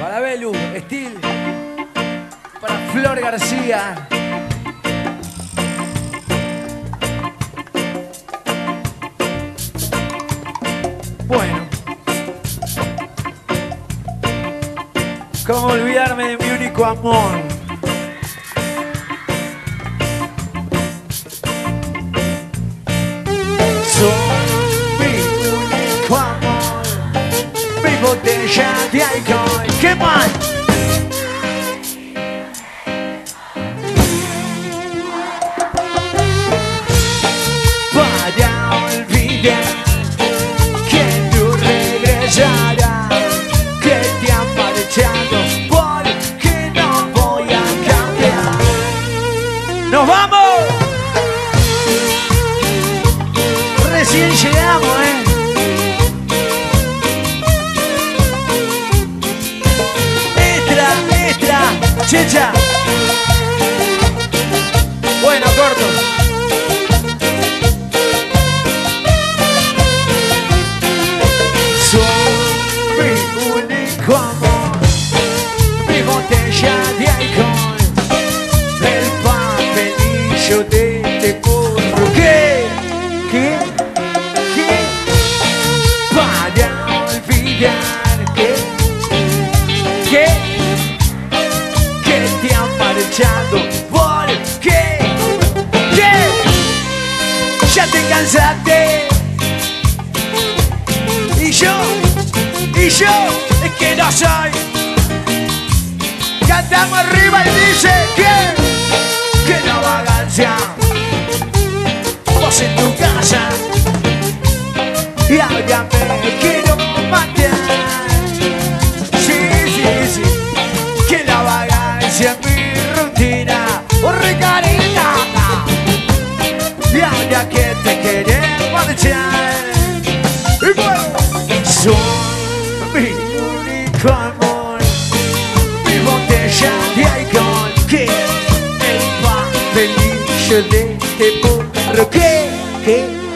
Para Belu, Estil. Para Flor García. Bueno. ¿Cómo olvidarme de mi único amor? Soy mi único amor, mi botella de alcohol. ¿Qué más? Para olvidar que tú regresarás, que te han marchado, porque no voy a cambiar. ¡Nos vamos! Recién llegamos, Extra, chicha. Bueno, corto. Soy mi único amor, mi botella de alcohol, el papelillo de este curro. ¿Qué? Para olvidar que te han marchado. ¿Por qué? Ya te cansaste. Y yo es que no soy. Cantamos arriba y dice que la vagancia. Vos en tu casa y ahora me quiero matar. Sí, que la vagancia es mi rutina. Ricarita, y ahora que te querés marchar. Y bueno, soy mi único amor, mi botella de alcohol, que el papelillo de este burro. ¿Qué?